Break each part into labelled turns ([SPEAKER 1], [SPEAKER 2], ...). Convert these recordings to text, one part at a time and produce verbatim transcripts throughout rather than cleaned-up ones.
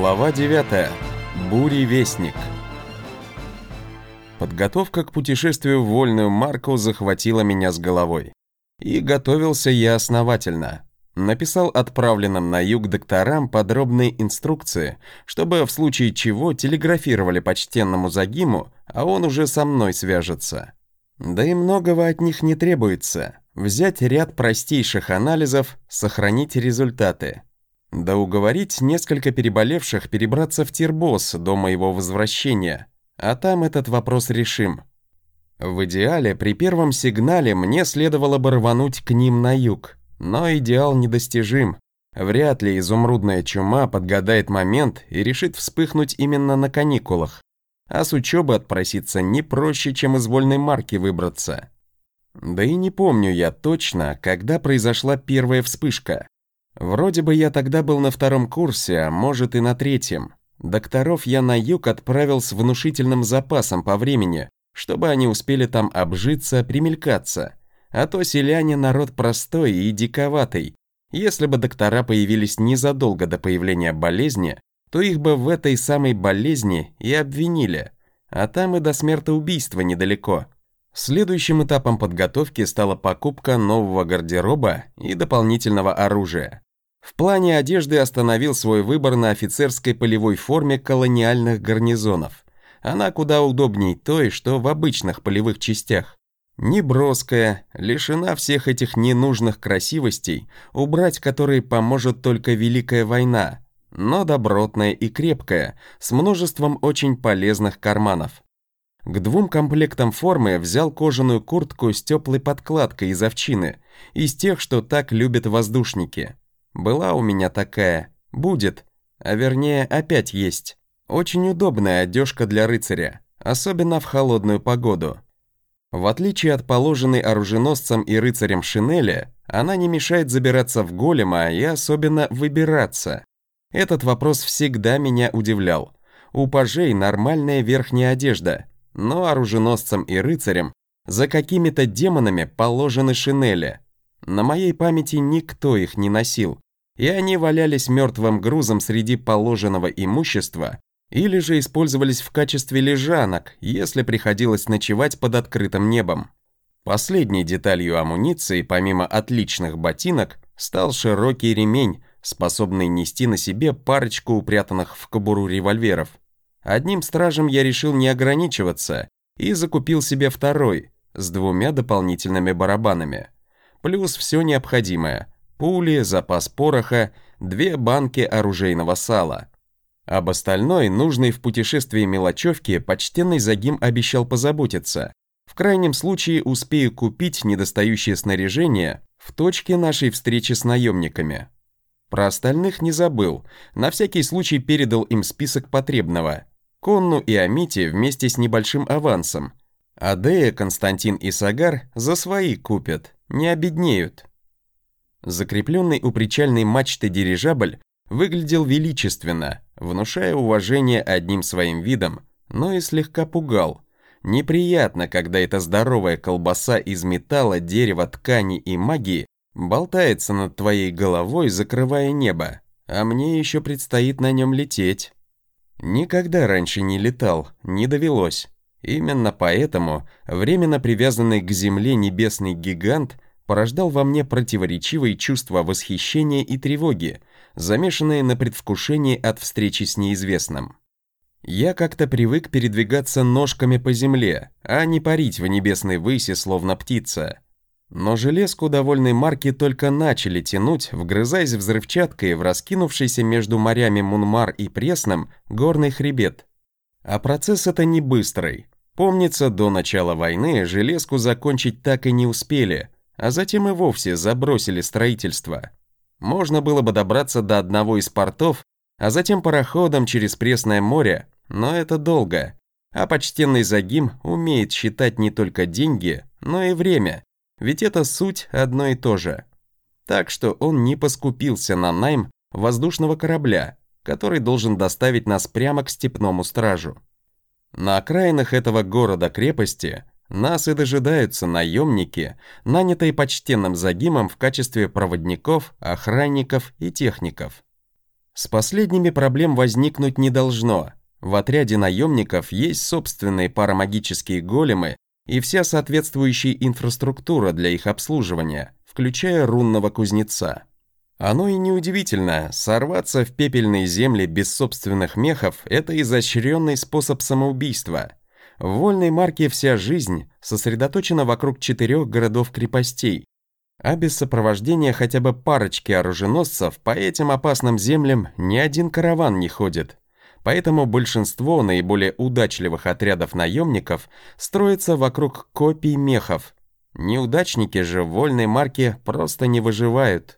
[SPEAKER 1] Глава девятая. Буревестник. Подготовка к путешествию в Вольную Марку захватила меня с головой. И готовился я основательно. Написал отправленным на юг докторам подробные инструкции, чтобы в случае чего телеграфировали почтенному Загиму, а он уже со мной свяжется. Да и многого от них не требуется. Взять ряд простейших анализов, сохранить результаты. Да уговорить несколько переболевших перебраться в Тирбос до моего возвращения, а там этот вопрос решим. В идеале, при первом сигнале мне следовало бы рвануть к ним на юг, но идеал недостижим. Вряд ли изумрудная чума подгадает момент и решит вспыхнуть именно на каникулах, а с учебы отпроситься не проще, чем из Вольной Марки выбраться. Да и не помню я точно, когда произошла первая вспышка. Вроде бы я тогда был на втором курсе, а может и на третьем. Докторов я на юг отправил с внушительным запасом по времени, чтобы они успели там обжиться, примелькаться. А то селяне народ простой и диковатый. Если бы доктора появились незадолго до появления болезни, то их бы в этой самой болезни и обвинили. А там и до смертоубийства недалеко. Следующим этапом подготовки стала покупка нового гардероба и дополнительного оружия. В плане одежды остановил свой выбор на офицерской полевой форме колониальных гарнизонов. Она куда удобней той, что в обычных полевых частях. Неброская, лишена всех этих ненужных красивостей, убрать которые поможет только Великая война, но добротная и крепкая, с множеством очень полезных карманов. К двум комплектам формы взял кожаную куртку с теплой подкладкой из овчины, из тех, что так любят воздушники. Была у меня такая, будет, а вернее опять есть. Очень удобная одежка для рыцаря, особенно в холодную погоду. В отличие от положенной оруженосцам и рыцарям шинели, она не мешает забираться в голема и особенно выбираться. Этот вопрос всегда меня удивлял. У пажей нормальная верхняя одежда, но оруженосцам и рыцарям за какими-то демонами положены шинели. На моей памяти никто их не носил, и они валялись мертвым грузом среди положенного имущества или же использовались в качестве лежанок, если приходилось ночевать под открытым небом. Последней деталью амуниции, помимо отличных ботинок, стал широкий ремень, способный нести на себе парочку упрятанных в кобуру револьверов. Одним стражем я решил не ограничиваться и закупил себе второй, с двумя дополнительными барабанами. Плюс все необходимое: пули, запас пороха, две банки оружейного сала. Об остальной, нужной в путешествии мелочевке, почтенный Загим обещал позаботиться. В крайнем случае успею купить недостающее снаряжение в точке нашей встречи с наемниками. Про остальных не забыл, на всякий случай передал им список потребного. Конну и Амити вместе с небольшим авансом. Адея, Константин и Сагар за свои купят, не обеднеют. Закрепленный у причальной мачты дирижабль выглядел величественно, внушая уважение одним своим видом, но и слегка пугал. Неприятно, когда эта здоровая колбаса из металла, дерева, ткани и магии болтается над твоей головой, закрывая небо, а мне еще предстоит на нем лететь. Никогда раньше не летал, не довелось. Именно поэтому временно привязанный к земле небесный гигант порождал во мне противоречивые чувства восхищения и тревоги, замешанные на предвкушении от встречи с неизвестным. Я как-то привык передвигаться ножками по земле, а не парить в небесной выси, словно птица. Но железку до Вольной Марки только начали тянуть, вгрызаясь взрывчаткой в раскинувшийся между морями Мунмар и Пресным горный хребет. А процесс это не быстрый. Помнится, до начала войны железку закончить так и не успели, а затем и вовсе забросили строительство. Можно было бы добраться до одного из портов, а затем пароходом через Пресное море, но это долго. А почтенный Загим умеет считать не только деньги, но и время. Ведь это суть одно и то же. Так что он не поскупился на найм воздушного корабля, который должен доставить нас прямо к степному стражу. На окраинах этого города-крепости нас и дожидаются наемники, нанятые почтенным Загимом в качестве проводников, охранников и техников. С последними проблем возникнуть не должно. В отряде наемников есть собственные парамагические големы и вся соответствующая инфраструктура для их обслуживания, включая рунного кузнеца. Оно и неудивительно, сорваться в пепельные земли без собственных мехов – это изощренный способ самоубийства. В вольной марке вся жизнь сосредоточена вокруг четырех городов-крепостей, а без сопровождения хотя бы парочки оруженосцев по этим опасным землям ни один караван не ходит. Поэтому большинство наиболее удачливых отрядов наемников строится вокруг копий мехов. Неудачники же в вольной марке просто не выживают.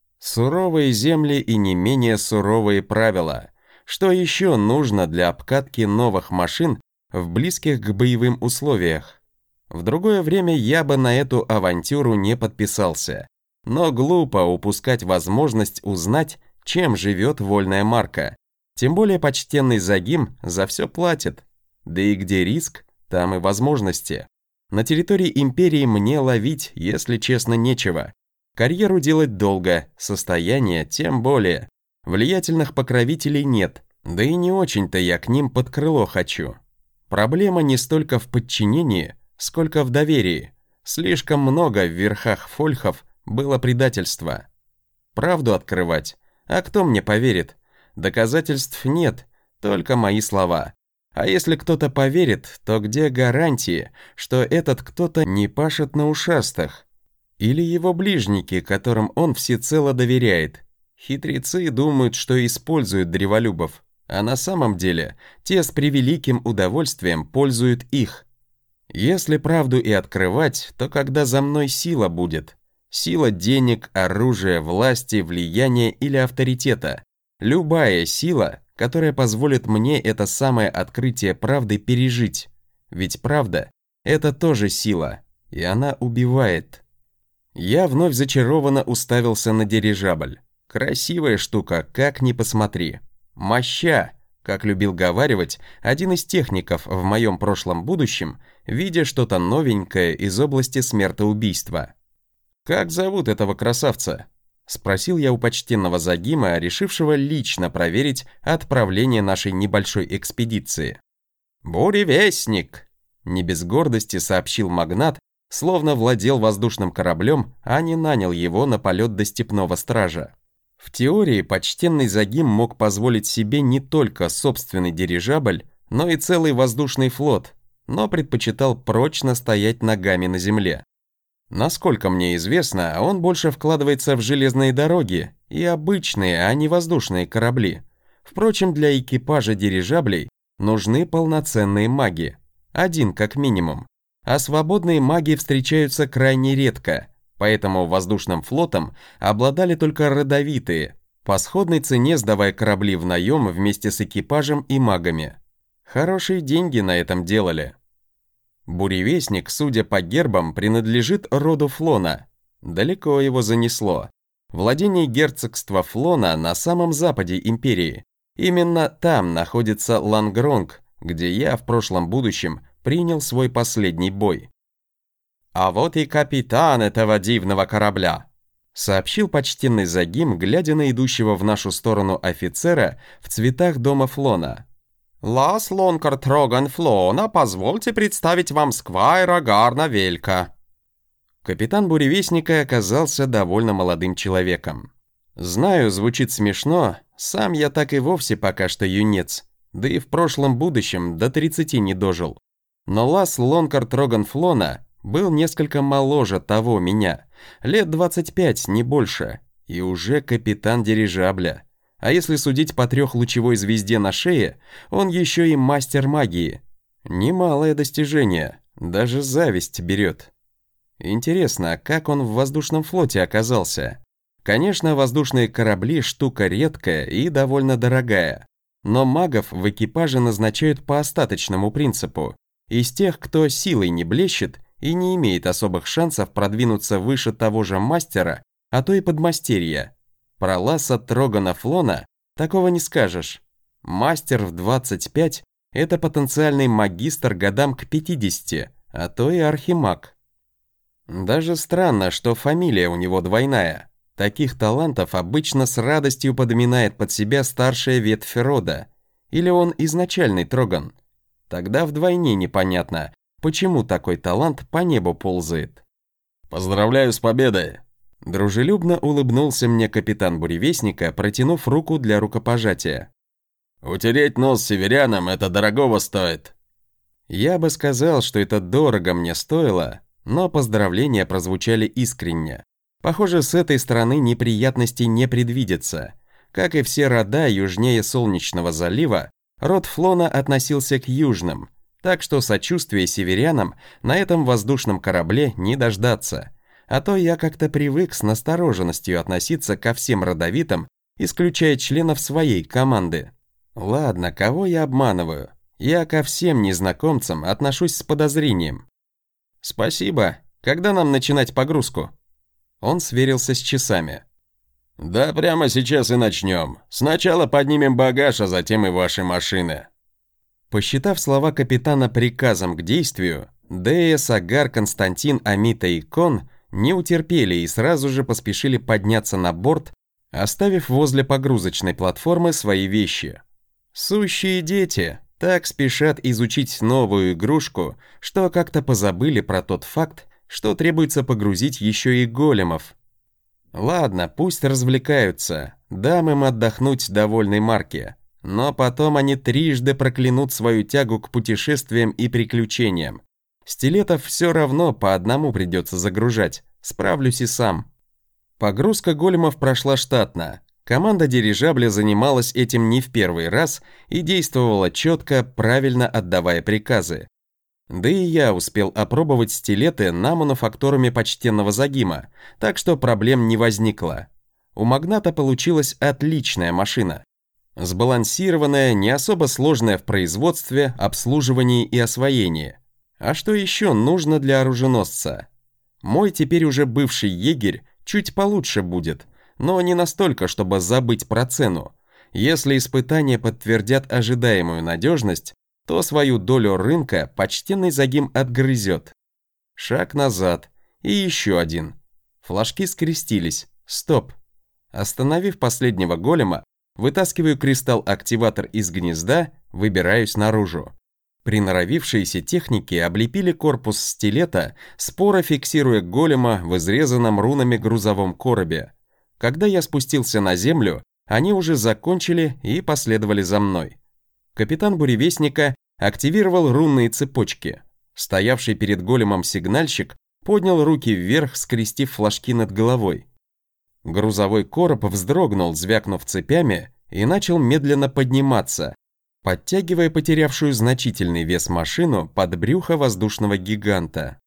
[SPEAKER 1] Суровые земли и не менее суровые правила. Что еще нужно для обкатки новых машин в близких к боевым условиях? В другое время я бы на эту авантюру не подписался. Но глупо упускать возможность узнать, чем живет вольная марка. Тем более почтенный Загим за все платит. Да и где риск, там и возможности. На территории империи мне ловить, если честно, нечего. Карьеру делать долго, состояние тем более. Влиятельных покровителей нет, да и не очень-то я к ним под крыло хочу. Проблема не столько в подчинении, сколько в доверии. Слишком много в верхах фольхов было предательства. Правду открывать, а кто мне поверит? Доказательств нет, только мои слова. А если кто-то поверит, то где гарантии, что этот кто-то не пашет на ушастых? Или его ближники, которым он всецело доверяет? Хитрецы думают, что используют древолюбов, а на самом деле те с превеликим удовольствием пользуют их. Если правду и открывать, то когда за мной сила будет. Сила денег, оружия, власти, влияния или авторитета. Любая сила, которая позволит мне это самое открытие правды пережить. Ведь правда – это тоже сила, и она убивает. Я вновь зачарованно уставился на дирижабль. Красивая штука, как ни посмотри. Моща, как любил говаривать один из техников в моем прошлом будущем, видя что-то новенькое из области смертоубийства. «Как зовут этого красавца?» – спросил я у почтенного Загима, решившего лично проверить отправление нашей небольшой экспедиции. «Буревестник!» – не без гордости сообщил магнат, словно владел воздушным кораблем, а не нанял его на полет до степного стража. В теории почтенный Загим мог позволить себе не только собственный дирижабль, но и целый воздушный флот, но предпочитал прочно стоять ногами на земле. Насколько мне известно, он больше вкладывается в железные дороги и обычные, а не воздушные корабли. Впрочем, для экипажа дирижаблей нужны полноценные маги, один как минимум. А свободные маги встречаются крайне редко, поэтому воздушным флотом обладали только родовитые, по сходной цене сдавая корабли в наем вместе с экипажем и магами. Хорошие деньги на этом делали. Буревестник, судя по гербам, принадлежит роду Флона. Далеко его занесло. Владение герцогства Флона на самом западе империи. Именно там находится Лангронг, где я в прошлом будущем принял свой последний бой. «А вот и капитан этого дивного корабля», — сообщил почтенный Загим, глядя на идущего в нашу сторону офицера в цветах дома Флона. «Лас Лонкар Троган Флона, позвольте представить вам сквайра Гарна Велька». Капитан Буревестника оказался довольно молодым человеком. Знаю, звучит смешно, сам я так и вовсе пока что юнец, да и в прошлом будущем до тридцати не дожил. Но Лас Лонкар Троган Флона был несколько моложе того меня, лет двадцать пять, не больше, и уже капитан дирижабля. А если судить по трехлучевой звезде на шее, он еще и мастер магии. Немалое достижение, даже зависть берет. Интересно, как он в воздушном флоте оказался? Конечно, воздушные корабли штука редкая и довольно дорогая, но магов в экипаже назначают по остаточному принципу. Из тех, кто силой не блещет и не имеет особых шансов продвинуться выше того же мастера, а то и подмастерья. Про Ласа Трогана Флона такого не скажешь. Мастер в двадцать пять – это потенциальный магистр годам к пятидесяти, а то и архимаг. Даже странно, что фамилия у него двойная. Таких талантов обычно с радостью подминает под себя старшая ветвь рода. Или он изначальный Троган? Тогда вдвойне непонятно, почему такой талант по небу ползает.
[SPEAKER 2] «Поздравляю с победой!»
[SPEAKER 1] Дружелюбно улыбнулся мне капитан буревестника, протянув руку для рукопожатия.
[SPEAKER 2] «Утереть нос северянам — это дорогого стоит!»
[SPEAKER 1] Я бы сказал, что это дорого мне стоило, но поздравления прозвучали искренне. Похоже, с этой стороны неприятностей не предвидится. Как и все рода южнее Солнечного залива, род Флона относился к южным, так что сочувствия северянам на этом воздушном корабле не дождаться. А то я как-то привык с настороженностью относиться ко всем родовитым, исключая членов своей команды. Ладно, кого я обманываю? Я ко всем незнакомцам отношусь с подозрением. Спасибо. Когда нам начинать погрузку? Он сверился с часами.
[SPEAKER 2] «Да прямо сейчас и начнем. Сначала поднимем багаж, а затем и ваши машины».
[SPEAKER 1] Посчитав слова капитана приказом к действию, Дея, Сагар, Константин, Амита и Кон не утерпели и сразу же поспешили подняться на борт, оставив возле погрузочной платформы свои вещи. Сущие дети так спешат изучить новую игрушку, что как-то позабыли про тот факт, что требуется погрузить еще и големов. Ладно, пусть развлекаются, дам им отдохнуть довольной Марке, но потом они трижды проклянут свою тягу к путешествиям и приключениям. Стилетов все равно по одному придется загружать, справлюсь и сам. Погрузка големов прошла штатно. Команда дирижабля занималась этим не в первый раз и действовала четко, правильно отдавая приказы. Да и я успел опробовать стилеты на мануфактурами почтенного Загима, так что проблем не возникло. У магната получилась отличная машина. Сбалансированная, не особо сложная в производстве, обслуживании и освоении. А что еще нужно для оруженосца? Мой теперь уже бывший егерь чуть получше будет, но не настолько, чтобы забыть про цену. Если испытания подтвердят ожидаемую надежность, то свою долю рынка почтенный Загим отгрызет. Шаг назад. И еще один. Флажки скрестились. Стоп. Остановив последнего голема, вытаскиваю кристалл-активатор из гнезда, выбираюсь наружу. Приноровившиеся техники облепили корпус стилета, споро фиксируя голема в изрезанном рунами грузовом коробе. Когда я спустился на землю, они уже закончили и последовали за мной. Капитан буревестника активировал рунные цепочки. Стоявший перед големом сигнальщик поднял руки вверх, скрестив флажки над головой. Грузовой короб вздрогнул, звякнув цепями, и начал медленно подниматься, подтягивая потерявшую значительный вес машину под брюхо воздушного гиганта.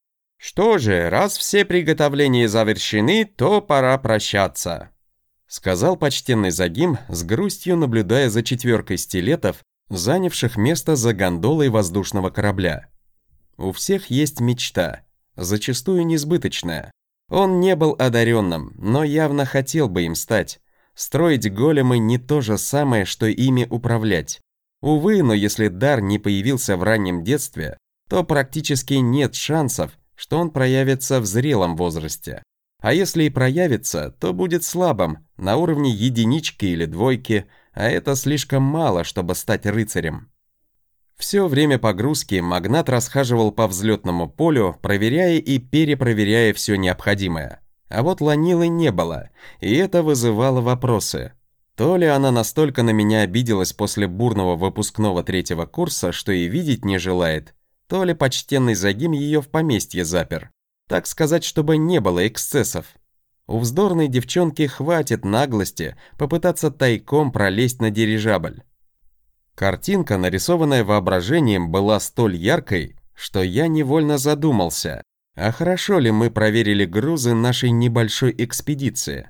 [SPEAKER 1] «Что же, раз все приготовления завершены, то пора прощаться», сказал почтенный Загим, с грустью наблюдая за четверкой стилетов, занявших место за гондолой воздушного корабля. У всех есть мечта, зачастую несбыточная. Он не был одаренным, но явно хотел бы им стать. Строить големы не то же самое, что ими управлять. Увы, но если дар не появился в раннем детстве, то практически нет шансов, что он проявится в зрелом возрасте. А если и проявится, то будет слабым, на уровне единички или двойки, а это слишком мало, чтобы стать рыцарем. Все время погрузки магнат расхаживал по взлетному полю, проверяя и перепроверяя все необходимое. А вот Ланилы не было, и это вызывало вопросы. То ли она настолько на меня обиделась после бурного выпускного третьего курса, что и видеть не желает, то ли почтенный Загим ее в поместье запер. Так сказать, чтобы не было эксцессов. У вздорной девчонки хватит наглости попытаться тайком пролезть на дирижабль. Картинка, нарисованная воображением, была столь яркой, что я невольно задумался, а хорошо ли мы проверили грузы нашей небольшой экспедиции.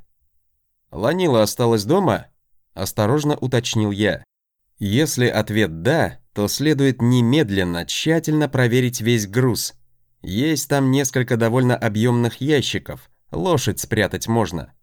[SPEAKER 1] «Ланила осталась дома?» – осторожно уточнил я. Если ответ «да», то следует немедленно тщательно проверить весь груз. Есть там несколько довольно объемных ящиков, лошадь спрятать можно.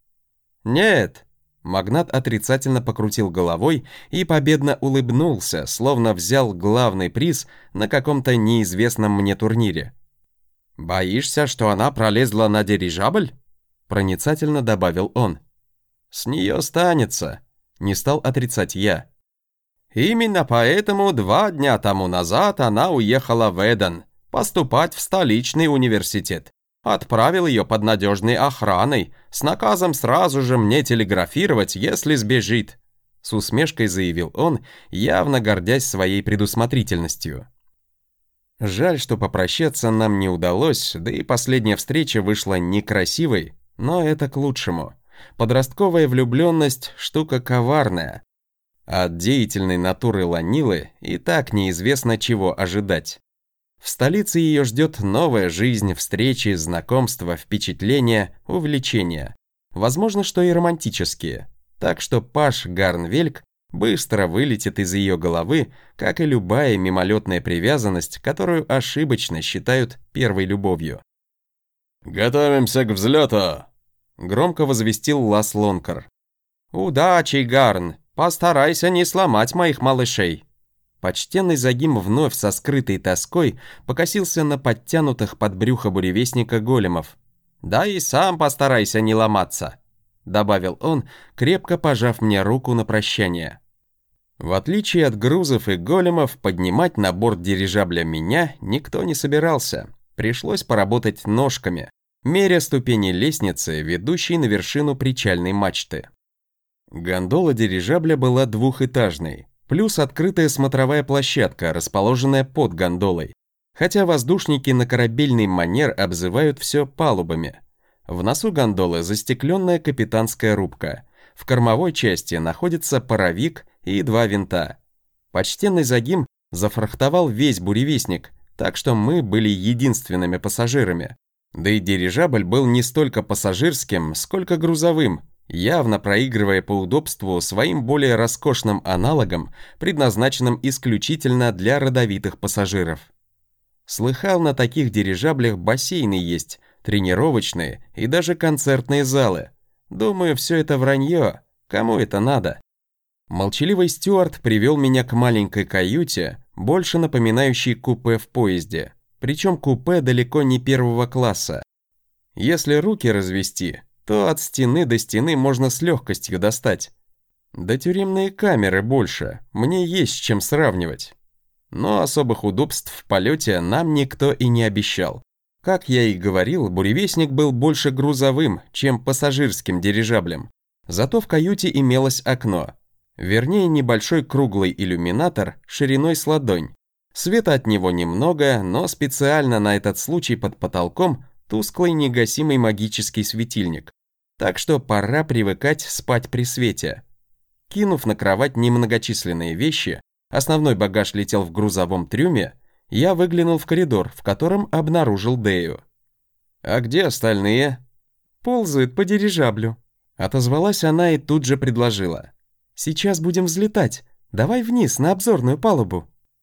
[SPEAKER 1] «Нет», – магнат отрицательно покрутил головой и победно улыбнулся, словно взял главный приз на каком-то неизвестном мне турнире. «Боишься, что она пролезла на дирижабль?» проницательно добавил он. «С нее станется», — не стал отрицать я. «Именно поэтому два дня тому назад она уехала в Эден, поступать в столичный университет. Отправил ее под надежной охраной, с наказом сразу же мне телеграфировать, если сбежит», — с усмешкой заявил он, явно гордясь своей предусмотрительностью. Жаль, что попрощаться нам не удалось, да и последняя встреча вышла некрасивой, но это к лучшему. Подростковая влюбленность – штука коварная. От деятельной натуры Ланилы и так неизвестно, чего ожидать. В столице ее ждет новая жизнь, встречи, знакомства, впечатления, увлечения. Возможно, что и романтические. Так что Паш Гарнвельк быстро вылетит из ее головы, как и любая мимолетная привязанность, которую ошибочно считают первой любовью.
[SPEAKER 2] «Готовимся к взлету!» — громко возвестил Лас Лонкар.
[SPEAKER 1] «Удачи, Гарн! Постарайся не сломать моих малышей!» Почтенный Загим вновь со скрытой тоской покосился на подтянутых под брюхо буревестника големов. «Да и сам постарайся не ломаться!» — добавил он, крепко пожав мне руку на прощание. В отличие от грузов и големов, поднимать на борт дирижабля меня никто не собирался. Пришлось поработать ножками, меря ступени лестницы, ведущей на вершину причальной мачты. Гондола дирижабля была двухэтажной, плюс открытая смотровая площадка, расположенная под гондолой, хотя воздушники на корабельный манер обзывают все палубами. В носу гондолы застекленная капитанская рубка, в кормовой части находится паровик и два винта. Почтенный Загим зафрахтовал весь буревестник, так что мы были единственными пассажирами. Да и дирижабль был не столько пассажирским, сколько грузовым, явно проигрывая по удобству своим более роскошным аналогам, предназначенным исключительно для родовитых пассажиров. Слыхал, на таких дирижаблях бассейны есть, тренировочные и даже концертные залы. Думаю, все это вранье. Кому это надо? Молчаливый стюард привел меня к маленькой каюте, больше напоминающей купе в поезде. Причем купе далеко не первого класса. Если руки развести, то от стены до стены можно с легкостью достать. Да тюремные камеры больше, мне есть с чем сравнивать. Но особых удобств в полете нам никто и не обещал. Как я и говорил, буревестник был больше грузовым, чем пассажирским дирижаблем. Зато в каюте имелось окно. Вернее, небольшой круглый иллюминатор шириной с ладонь. Света от него немного, но специально на этот случай под потолком тусклый негасимый магический светильник. Так что пора привыкать спать при свете. Кинув на кровать немногочисленные вещи, основной багаж летел в грузовом трюме, я выглянул в коридор, в котором обнаружил Дею. «А где остальные?» «Ползают по дирижаблю», — отозвалась она и тут же предложила. «Сейчас будем взлетать. Давай вниз, на обзорную палубу».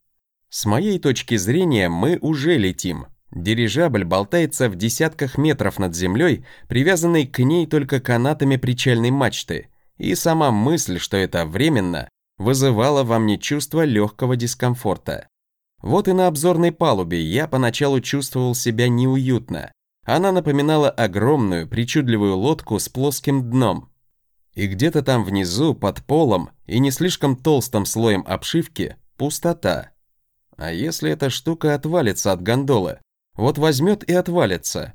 [SPEAKER 1] С моей точки зрения, мы уже летим. Дирижабль болтается в десятках метров над землей, привязанный к ней только канатами причальной мачты, и сама мысль, что это временно, вызывала во мне чувство легкого дискомфорта. Вот и на обзорной палубе я поначалу чувствовал себя неуютно. Она напоминала огромную, причудливую лодку с плоским дном. И где-то там внизу, под полом и не слишком толстым слоем обшивки, пустота. А если эта штука отвалится от гондолы? Вот возьмет и отвалится.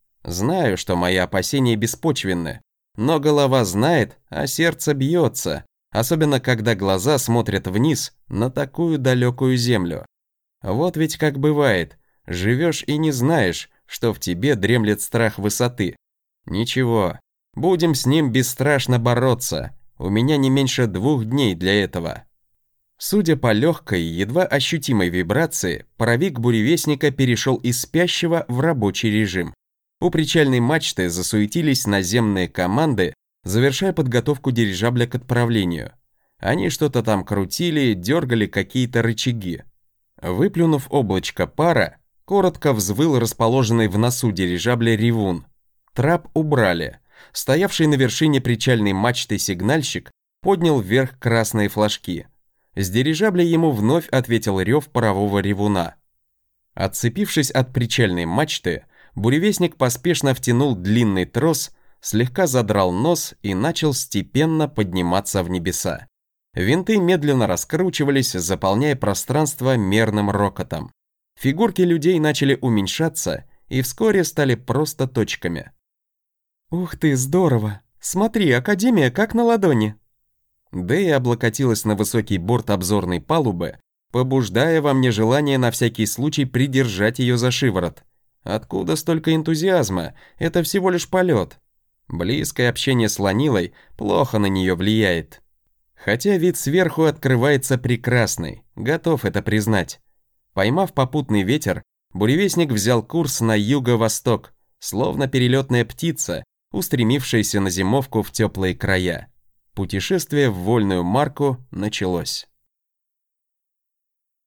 [SPEAKER 1] Знаю, что мои опасения беспочвенны, но голова знает, а сердце бьется, особенно когда глаза смотрят вниз на такую далекую землю. Вот ведь как бывает, живешь и не знаешь, что в тебе дремлет страх высоты. Ничего, будем с ним бесстрашно бороться, у меня не меньше двух дней для этого. Судя по легкой, едва ощутимой вибрации, паровик буревестника перешел из спящего в рабочий режим. У причальной мачты засуетились наземные команды, завершая подготовку дирижабля к отправлению. Они что-то там крутили, дергали какие-то рычаги. Выплюнув облачко пара, коротко взвыл расположенный в носу дирижабля ревун. Трап убрали. Стоявший на вершине причальной мачты сигнальщик поднял вверх красные флажки. С дирижабля ему вновь ответил рев парового ревуна. Отцепившись от причальной мачты, буревестник поспешно втянул длинный трос, слегка задрал нос и начал степенно подниматься в небеса. Винты медленно раскручивались, заполняя пространство мерным рокотом. Фигурки людей начали уменьшаться и вскоре стали просто точками. «Ух ты, здорово! Смотри, Академия как на ладони!» Дэя облокотилась на высокий борт обзорной палубы, побуждая во мне желание на всякий случай придержать ее за шиворот. Откуда столько энтузиазма? Это всего лишь полет. Близкое общение с Ланилой плохо на нее влияет. Хотя вид сверху открывается прекрасный, готов это признать. Поймав попутный ветер, буревестник взял курс на юго-восток, словно перелетная птица, устремившаяся на зимовку в теплые края. Путешествие в вольную марку началось.